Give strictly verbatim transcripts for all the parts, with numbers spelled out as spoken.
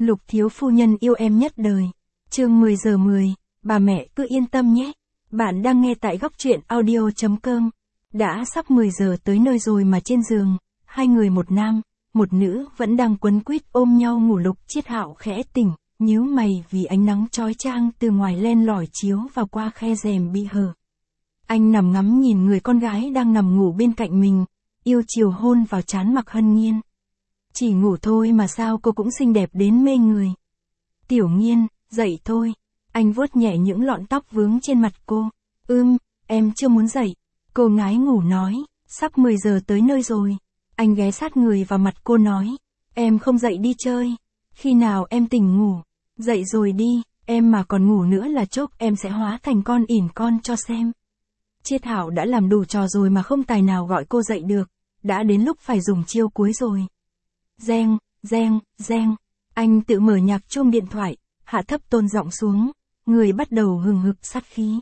Lục thiếu phu nhân yêu em nhất đời. Chương mười giờ mười, bà mẹ cứ yên tâm nhé. Bạn đang nghe tại góc truyện audio chấm com. Đã sắp mười giờ tới nơi rồi mà trên giường, hai người một nam, một nữ vẫn đang quấn quýt ôm nhau ngủ. Lục Chiết Hạo khẽ tỉnh, nhíu mày vì ánh nắng chói chang từ ngoài len lỏi chiếu vào qua khe rèm bị hở. Anh nằm ngắm nhìn người con gái đang nằm ngủ bên cạnh mình, yêu chiều hôn vào trán Mạc Hân Nhiên. Chỉ ngủ thôi mà sao cô cũng xinh đẹp đến mê người. Tiểu Nhiên, dậy thôi. Anh vuốt nhẹ những lọn tóc vướng trên mặt cô. Ưm, em chưa muốn dậy. Cô ngái ngủ nói, sắp mười giờ tới nơi rồi. Anh ghé sát người vào mặt cô nói, em không dậy đi chơi. Khi nào em tỉnh ngủ, dậy rồi đi, em mà còn ngủ nữa là chốc em sẽ hóa thành con ỉn con cho xem. Chiết Hạo đã làm đủ trò rồi mà không tài nào gọi cô dậy được, đã đến lúc phải dùng chiêu cuối rồi. Reng, reng, reng, anh tự mở nhạc chuông điện thoại, hạ thấp tone giọng xuống, người bắt đầu hừng hực sát khí.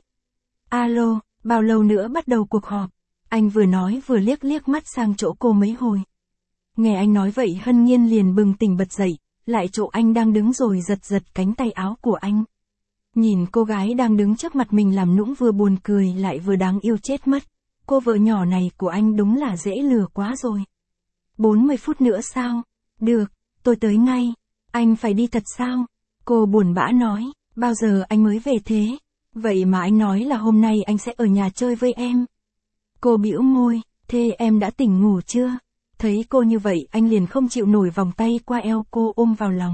Alo, bao lâu nữa bắt đầu cuộc họp? Anh vừa nói vừa liếc liếc mắt sang chỗ cô mấy hồi. Nghe anh nói vậy Hân Nhiên liền bừng tỉnh bật dậy, lại chỗ anh đang đứng rồi giật giật cánh tay áo của anh. Nhìn cô gái đang đứng trước mặt mình làm nũng vừa buồn cười lại vừa đáng yêu chết mất. Cô vợ nhỏ này của anh đúng là dễ lừa quá rồi. bốn mươi phút nữa sao? Được, tôi tới ngay. Anh phải đi thật sao? Cô buồn bã nói, bao giờ anh mới về thế? Vậy mà anh nói là hôm nay anh sẽ ở nhà chơi với em. Cô bĩu môi, thế em đã tỉnh ngủ chưa? Thấy cô như vậy anh liền không chịu nổi vòng tay qua eo cô ôm vào lòng.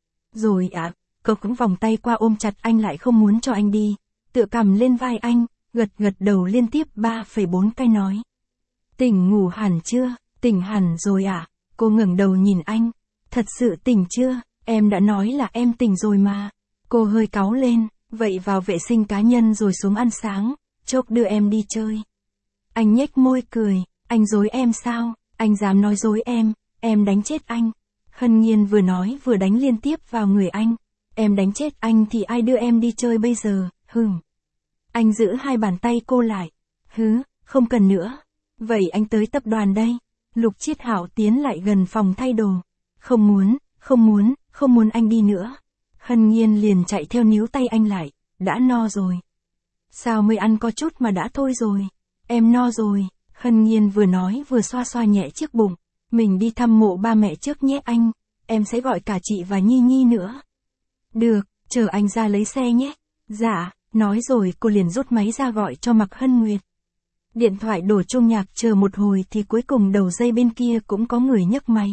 Rồi ạ, à, cô cũng vòng tay qua ôm chặt anh lại không muốn cho anh đi. Tựa cằm lên vai anh, gật gật đầu liên tiếp ba phẩy bốn cái nói. Tỉnh ngủ hẳn chưa? Tỉnh hẳn rồi ạ. À? Cô ngẩng đầu nhìn anh. Thật sự tỉnh chưa? Em đã nói là em tỉnh rồi mà. Cô hơi cáu lên, vậy vào vệ sinh cá nhân rồi xuống ăn sáng, chốc đưa em đi chơi. Anh nhếch môi cười, anh dối em sao? Anh dám nói dối em, em đánh chết anh. Hân Nhiên vừa nói vừa đánh liên tiếp vào người anh. Em đánh chết anh thì ai đưa em đi chơi bây giờ, hừm. Anh giữ hai bàn tay cô lại. Hứ, không cần nữa. Vậy anh tới tập đoàn đây. Lục Chiết Hạo tiến lại gần phòng thay đồ. Không muốn, không muốn, không muốn anh đi nữa. Hân Nhiên liền chạy theo níu tay anh lại. Đã no rồi. Sao mới ăn có chút mà đã thôi rồi. Em no rồi. Hân Nhiên vừa nói vừa xoa xoa nhẹ chiếc bụng. Mình đi thăm mộ ba mẹ trước nhé anh. Em sẽ gọi cả chị và Nhi Nhi nữa. Được, chờ anh ra lấy xe nhé. Dạ, nói rồi cô liền rút máy ra gọi cho Mạc Hân Nguyệt. Điện thoại đổ chuông nhạc chờ một hồi thì cuối cùng đầu dây bên kia cũng có người nhấc máy.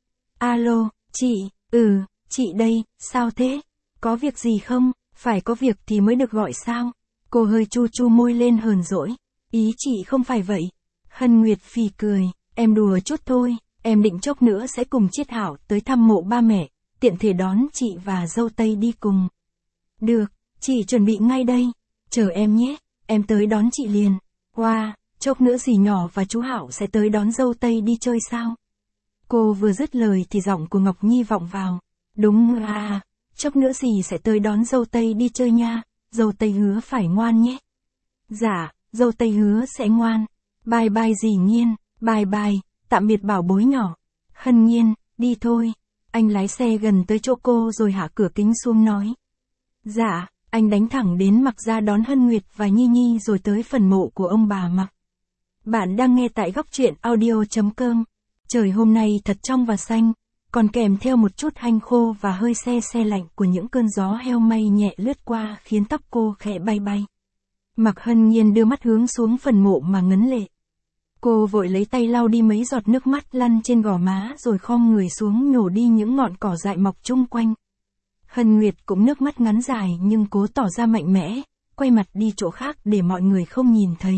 Alo, chị, ừ, chị đây, sao thế? Có việc gì không? Phải có việc thì mới được gọi sao? Cô hơi chu chu môi lên hờn dỗi. Ý chị không phải vậy. Hân Nguyệt phì cười, em đùa chút thôi, em định chốc nữa sẽ cùng Chiết Hạo tới thăm mộ ba mẹ, tiện thể đón chị và dâu tây đi cùng. Được, chị chuẩn bị ngay đây, chờ em nhé, em tới đón chị liền. Wow, chốc nữa dì nhỏ và chú Hạo sẽ tới đón dâu tây đi chơi sao? Cô vừa dứt lời thì giọng của Ngọc Nhi vọng vào. Đúng à, chốc nữa dì sẽ tới đón dâu tây đi chơi nha, dâu tây hứa phải ngoan nhé. Dạ, dâu tây hứa sẽ ngoan. Bye bye dì Nhiên, bye bye, tạm biệt bảo bối nhỏ. Hân Nhiên, đi thôi. Anh lái xe gần tới chỗ cô rồi hạ cửa kính xuống nói. Dạ, anh đánh thẳng đến Mạc ra đón Hân Nguyệt và Nhi Nhi rồi tới phần mộ của ông bà Mạc. Bạn đang nghe tại góc truyện audio chấm com. Trời hôm nay thật trong và xanh, còn kèm theo một chút hanh khô và hơi se se lạnh của những cơn gió heo may nhẹ lướt qua khiến tóc cô khẽ bay bay. Mạc Hân Nhiên đưa mắt hướng xuống phần mộ mà ngấn lệ. Cô vội lấy tay lau đi mấy giọt nước mắt lăn trên gò má rồi khom người xuống nhổ đi những ngọn cỏ dại mọc chung quanh. Hân Nguyệt cũng nước mắt ngắn dài nhưng cố tỏ ra mạnh mẽ, quay mặt đi chỗ khác để mọi người không nhìn thấy.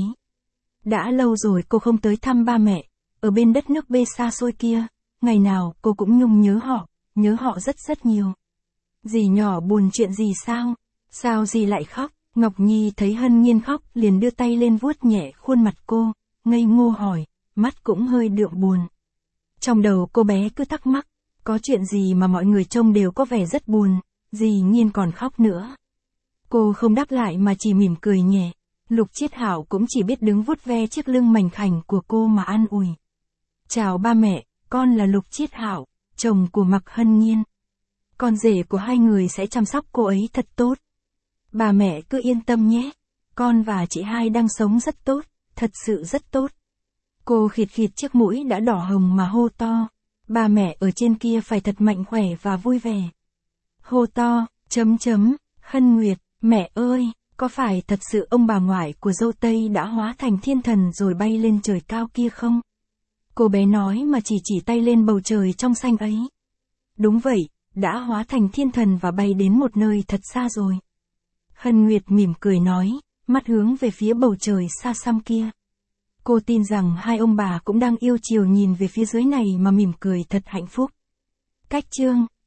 Đã lâu rồi cô không tới thăm ba mẹ, ở bên đất nước bê xa xôi kia, ngày nào cô cũng nhung nhớ họ, nhớ họ rất rất nhiều. Dì nhỏ buồn chuyện gì sao? Sao dì lại khóc? Ngọc Nhi thấy Hân Nhiên khóc liền đưa tay lên vuốt nhẹ khuôn mặt cô, ngây ngô hỏi, mắt cũng hơi đượm buồn. Trong đầu cô bé cứ thắc mắc, có chuyện gì mà mọi người trông đều có vẻ rất buồn, dì Nhiên còn khóc nữa. Cô không đáp lại mà chỉ mỉm cười nhẹ. Lục Chiết Hạo cũng chỉ biết đứng vuốt ve chiếc lưng mảnh khảnh của cô mà an ủi. Chào ba mẹ, con là Lục Chiết Hạo, chồng của Mạc Hân Nhiên. con rể của hai người sẽ chăm sóc cô ấy thật tốt. Bà mẹ cứ yên tâm nhé. Con và chị hai đang sống rất tốt, thật sự rất tốt. Cô khịt khịt chiếc mũi đã đỏ hồng mà hô to. Bà mẹ ở trên kia phải thật mạnh khỏe và vui vẻ. Hô to, chấm chấm, Hân Nguyệt, mẹ ơi, có phải thật sự ông bà ngoại của dâu Tây đã hóa thành thiên thần rồi bay lên trời cao kia không? Cô bé nói mà chỉ chỉ tay lên bầu trời trong xanh ấy. Đúng vậy, đã hóa thành thiên thần và bay đến một nơi thật xa rồi. Hân Nguyệt mỉm cười nói, mắt hướng về phía bầu trời xa xăm kia. Cô tin rằng hai ông bà cũng đang yêu chiều nhìn về phía dưới này mà mỉm cười thật hạnh phúc. Cách chương